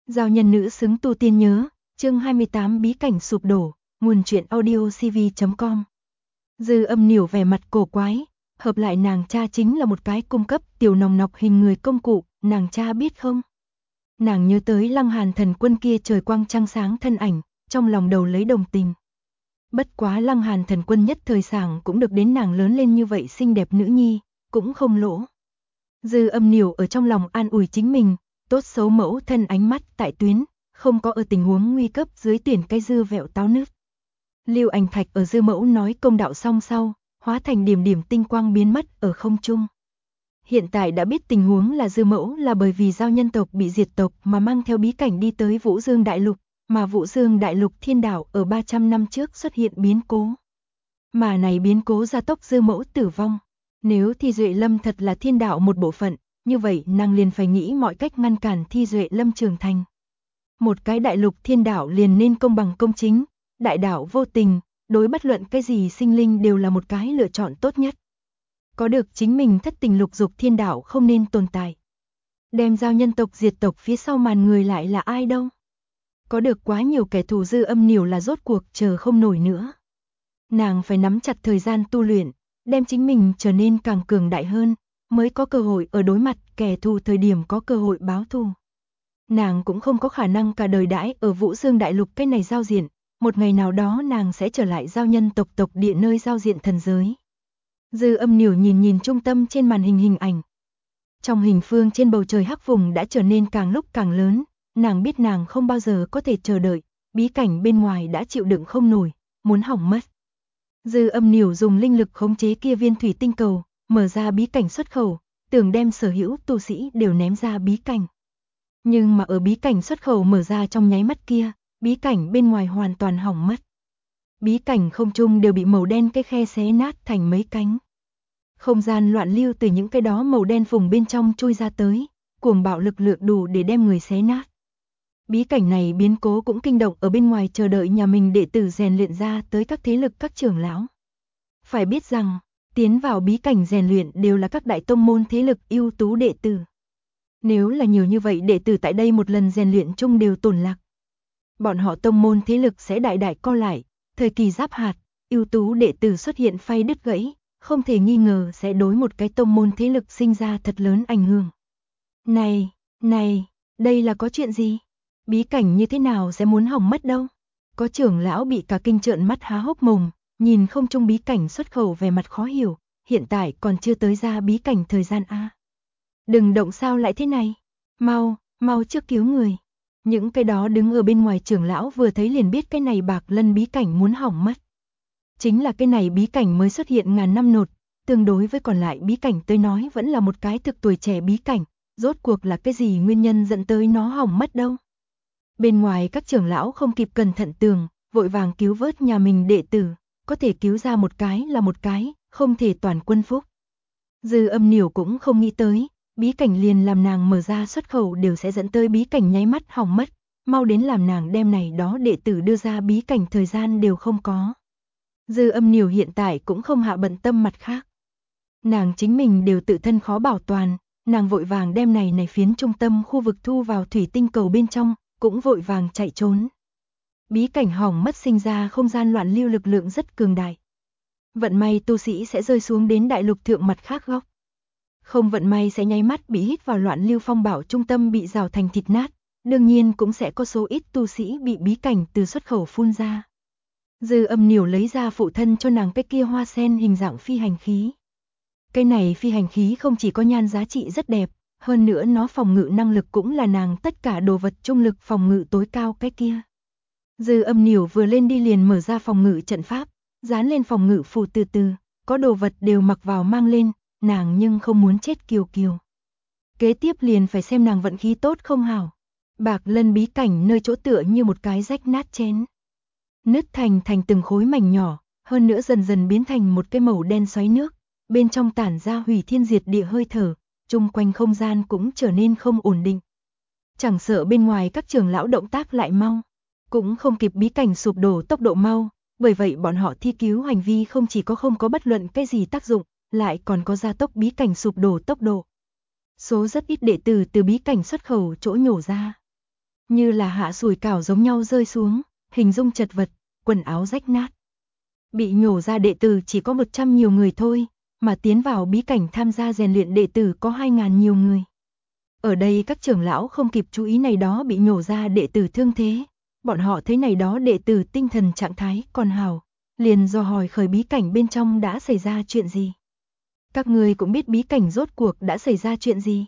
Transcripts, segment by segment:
Giao nhân nữ xứng tu tiên nhớ, chương 28 bí cảnh sụp đổ, nguồn truyện audiocv.com. Dư Âm Nỉu vẻ mặt cổ quái, hợp lại nàng cha chính là một cái cung cấp tiểu nòng nọc hình người công cụ, nàng cha biết không? Nàng nhớ tới Lăng Hàn thần quân kia trời quang trăng sáng thân ảnh, trong lòng đầu lấy đồng tình. Bất quá Lăng Hàn thần quân nhất thời sảng cũng được đến nàng lớn lên như vậy xinh đẹp nữ nhi, cũng không lỗ. Dư Âm Nỉu ở trong lòng an ủi chính mình, tốt xấu mẫu thân ánh mắt tại tuyến, không có ở tình huống nguy cấp dưới tuyển cái dư vẹo táo nứt. Lưu Ảnh Thạch ở dư mẫu nói công đạo xong sau, hóa thành điểm điểm tinh quang biến mất ở không trung. Hiện tại đã biết tình huống là dư mẫu là bởi vì giao nhân tộc bị diệt tộc mà mang theo bí cảnh đi tới Vũ Dương Đại Lục, mà Vũ Dương Đại Lục thiên đảo ở 300 năm trước xuất hiện biến cố. Mà này biến cố gia tốc dư mẫu tử vong. Nếu Thi Duệ Lâm thật là thiên đạo một bộ phận, như vậy nàng liền phải nghĩ mọi cách ngăn cản Thi Duệ Lâm trưởng thành. Một cái đại lục thiên đạo liền nên công bằng công chính, đại đạo vô tình, đối bất luận cái gì sinh linh đều là một cái lựa chọn tốt nhất. Có được chính mình thất tình lục dục thiên đạo không nên tồn tại. Đem giao nhân tộc diệt tộc phía sau màn người lại là ai đâu? Có được quá nhiều kẻ thù Dư Âm Nỉu là rốt cuộc chờ không nổi nữa. Nàng phải nắm chặt thời gian tu luyện, đem chính mình trở nên càng cường đại hơn, mới có cơ hội ở đối mặt kẻ thù thời điểm có cơ hội báo thù. Nàng cũng không có khả năng cả đời đãi ở Vũ Dương Đại Lục cái này giao diện, một ngày nào đó nàng sẽ trở lại giao nhân tộc tộc địa nơi giao diện thần giới. Dư Âm Nỉu nhìn trung tâm trên màn hình ảnh. Trong hình phương trên bầu trời hắc vùng đã trở nên càng lúc càng lớn, nàng biết nàng không bao giờ có thể chờ đợi, bí cảnh bên ngoài đã chịu đựng không nổi, muốn hỏng mất. Dư Âm Nỉu dùng linh lực khống chế kia viên thủy tinh cầu, mở ra bí cảnh xuất khẩu, tưởng đem sở hữu tu sĩ đều ném ra bí cảnh. Nhưng mà ở bí cảnh xuất khẩu mở ra trong nháy mắt kia, bí cảnh bên ngoài hoàn toàn hỏng mất. Bí cảnh không trung đều bị màu đen cái khe xé nát thành mấy cánh. Không gian loạn lưu từ những cái đó màu đen vùng bên trong chui ra tới, cuồng bạo lực lượng đủ để đem người xé nát. Bí cảnh này biến cố cũng kinh động ở bên ngoài chờ đợi nhà mình đệ tử rèn luyện ra tới các thế lực các trưởng lão. Phải biết rằng, tiến vào bí cảnh rèn luyện đều là các đại tông môn thế lực ưu tú đệ tử. Nếu là nhiều như vậy đệ tử tại đây một lần rèn luyện chung đều tổn lạc, bọn họ tông môn thế lực sẽ đại đại co lại, thời kỳ giáp hạt, ưu tú đệ tử xuất hiện phay đứt gãy, không thể nghi ngờ sẽ đối một cái tông môn thế lực sinh ra thật lớn ảnh hưởng. Này, đây là có chuyện gì? Bí cảnh như thế nào sẽ muốn hỏng mất đâu? Có trưởng lão bị cả kinh trợn mắt há hốc mồm, nhìn không trung bí cảnh xuất khẩu về mặt khó hiểu, hiện tại còn chưa tới ra bí cảnh thời gian a. Đừng động sao lại thế này? Mau trước cứu người. Những cái đó đứng ở bên ngoài trưởng lão vừa thấy liền biết cái này Bạc Lân bí cảnh muốn hỏng mất. Chính là cái này bí cảnh mới xuất hiện ngàn năm nột, tương đối với còn lại bí cảnh tới nói vẫn là một cái thực tuổi trẻ bí cảnh, rốt cuộc là cái gì nguyên nhân dẫn tới nó hỏng mất đâu. Bên ngoài các trưởng lão không kịp cẩn thận tường, vội vàng cứu vớt nhà mình đệ tử, có thể cứu ra một cái là một cái, không thể toàn quân phúc. Dư Âm Nỉu cũng không nghĩ tới, bí cảnh liền làm nàng mở ra xuất khẩu đều sẽ dẫn tới bí cảnh nháy mắt hỏng mất, mau đến làm nàng đem này đó đệ tử đưa ra bí cảnh thời gian đều không có. Dư Âm Nỉu hiện tại cũng không hạ bận tâm mặt khác. Nàng chính mình đều tự thân khó bảo toàn, nàng vội vàng đem này phiến trung tâm khu vực thu vào thủy tinh cầu bên trong, cũng vội vàng chạy trốn. Bí cảnh hỏng mất sinh ra không gian loạn lưu lực lượng rất cường đại. Vận may tu sĩ sẽ rơi xuống đến đại lục thượng mặt khác góc. Không vận may sẽ nháy mắt bị hít vào loạn lưu phong bảo trung tâm bị rào thành thịt nát, đương nhiên cũng sẽ có số ít tu sĩ bị bí cảnh từ xuất khẩu phun ra. Dư Âm Nỉu lấy ra phụ thân cho nàng cái kia hoa sen hình dạng phi hành khí. Cái này phi hành khí không chỉ có nhan giá trị rất đẹp, hơn nữa nó phòng ngự năng lực cũng là nàng tất cả đồ vật trung lực phòng ngự tối cao cái kia. Dư Âm Nỉu vừa lên đi liền mở ra phòng ngự trận pháp, dán lên phòng ngự phù từ từ, có đồ vật đều mặc vào mang lên, nàng nhưng không muốn chết kiều kiều. Kế tiếp liền phải xem nàng vận khí tốt không hảo. Bạc Lân bí cảnh nơi chỗ tựa như một cái rách nát chén. Nứt thành từng khối mảnh nhỏ, hơn nữa dần dần biến thành một cái màu đen xoáy nước, bên trong tản ra hủy thiên diệt địa hơi thở, chung quanh không gian cũng trở nên không ổn định. Chẳng sợ bên ngoài các trưởng lão động tác lại mau, cũng không kịp bí cảnh sụp đổ tốc độ mau, bởi vậy bọn họ thi cứu hành vi không chỉ có không có bất luận cái gì tác dụng, lại còn có gia tốc bí cảnh sụp đổ tốc độ. Số rất ít đệ tử từ bí cảnh xuất khẩu chỗ nhổ ra. như là hạ sủi cảo giống nhau rơi xuống, hình dung chật vật, quần áo rách nát. Bị nhổ ra đệ tử chỉ có 100 nhiều người thôi, mà tiến vào bí cảnh tham gia rèn luyện đệ tử có 2.000 nhiều người. Ở đây các trưởng lão không kịp chú ý này đó bị nhổ ra đệ tử thương thế, bọn họ thấy này đó đệ tử tinh thần trạng thái còn hảo, liền dò hỏi khởi bí cảnh bên trong đã xảy ra chuyện gì. Các người cũng biết bí cảnh rốt cuộc đã xảy ra chuyện gì?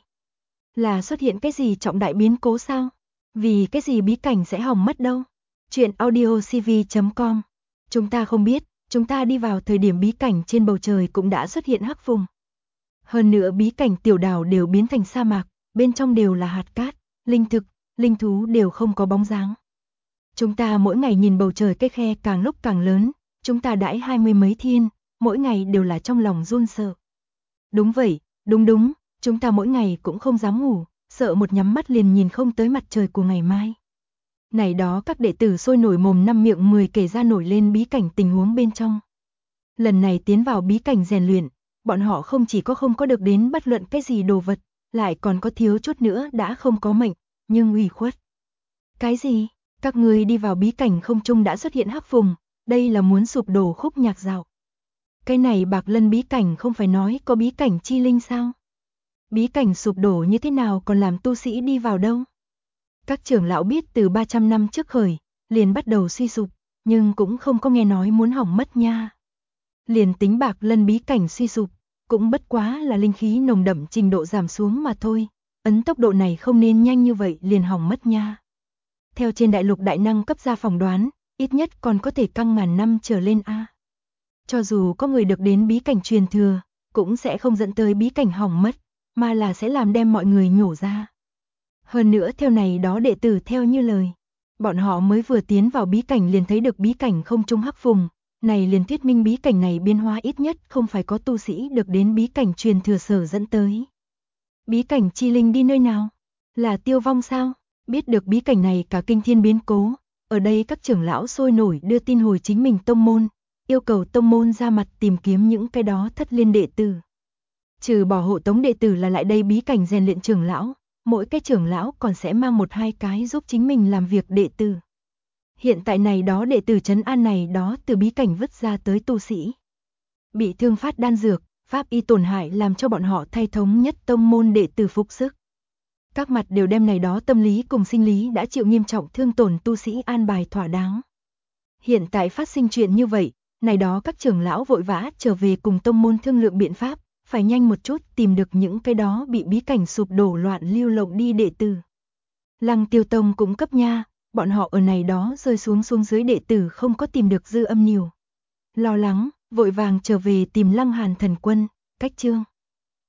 Là xuất hiện cái gì trọng đại biến cố sao? Vì cái gì bí cảnh sẽ hỏng mất đâu? Chuyện audiocv.com. Chúng ta không biết, chúng ta đi vào thời điểm bí cảnh trên bầu trời cũng đã xuất hiện hắc vùng. Hơn nữa bí cảnh tiểu đảo đều biến thành sa mạc, bên trong đều là hạt cát, linh thực, linh thú đều không có bóng dáng. Chúng ta mỗi ngày nhìn bầu trời cái khe càng lúc càng lớn, chúng ta đãi 20 mấy thiên, mỗi ngày đều là trong lòng run sợ. Đúng vậy, đúng, chúng ta mỗi ngày cũng không dám ngủ, sợ một nhắm mắt liền nhìn không tới mặt trời của ngày mai. Này đó các đệ tử sôi nổi mồm năm miệng 10 kể ra nổi lên bí cảnh tình huống bên trong. Lần này tiến vào bí cảnh rèn luyện, bọn họ không chỉ có không có được đến bất luận cái gì đồ vật, lại còn có thiếu chút nữa đã không có mệnh, nhưng ủy khuất. Cái gì? Các người đi vào bí cảnh không trung đã xuất hiện hắc vùng, đây là muốn sụp đổ khúc nhạc dạo. Cái này Bạc Lân bí cảnh không phải nói có bí cảnh chi linh sao? Bí cảnh sụp đổ như thế nào còn làm tu sĩ đi vào đâu? Các trưởng lão biết từ 300 năm trước khởi, liền bắt đầu suy sụp, nhưng cũng không có nghe nói muốn hỏng mất nha. Liền tính Bạc Lân bí cảnh suy sụp, cũng bất quá là linh khí nồng đậm trình độ giảm xuống mà thôi, ấn tốc độ này không nên nhanh như vậy liền hỏng mất nha. Theo trên đại lục đại năng cấp ra phỏng đoán, ít nhất còn có thể căng ngàn năm trở lên a. Cho dù có người được đến bí cảnh truyền thừa, cũng sẽ không dẫn tới bí cảnh hỏng mất, mà là sẽ làm đem mọi người nhổ ra. Hơn nữa theo này đó đệ tử theo như lời, bọn họ mới vừa tiến vào bí cảnh liền thấy được bí cảnh không trung hắc vùng, này liền thuyết minh bí cảnh này biến hóa ít nhất không phải có tu sĩ được đến bí cảnh truyền thừa sở dẫn tới. Bí cảnh chi linh đi nơi nào? Là tiêu vong sao? Biết được bí cảnh này cả kinh thiên biến cố, ở đây các trưởng lão sôi nổi đưa tin hồi chính mình tông môn, yêu cầu tông môn ra mặt tìm kiếm những cái đó thất liên đệ tử. Trừ bỏ hộ tống đệ tử là lại đây bí cảnh rèn luyện trưởng lão, mỗi cái trưởng lão còn sẽ mang 1-2 cái giúp chính mình làm việc đệ tử. Hiện tại này đó đệ tử trấn an này đó từ bí cảnh vứt ra tới tu sĩ. Bị thương phát đan dược, pháp y tổn hại làm cho bọn họ thay thống nhất tông môn đệ tử phục sức. Các mặt đều đem này đó tâm lý cùng sinh lý đã chịu nghiêm trọng thương tổn tu sĩ an bài thỏa đáng. Hiện tại phát sinh chuyện như vậy, này đó các trưởng lão vội vã trở về cùng tông môn thương lượng biện pháp, phải nhanh một chút tìm được những cái đó bị bí cảnh sụp đổ loạn lưu lộng đi đệ tử. Lăng Tiêu Tông cũng cấp nha, bọn họ ở này đó rơi xuống dưới đệ tử không có tìm được Dư Âm Nhiều. Lo lắng, vội vàng trở về tìm Lăng Hàn thần quân, cách chương.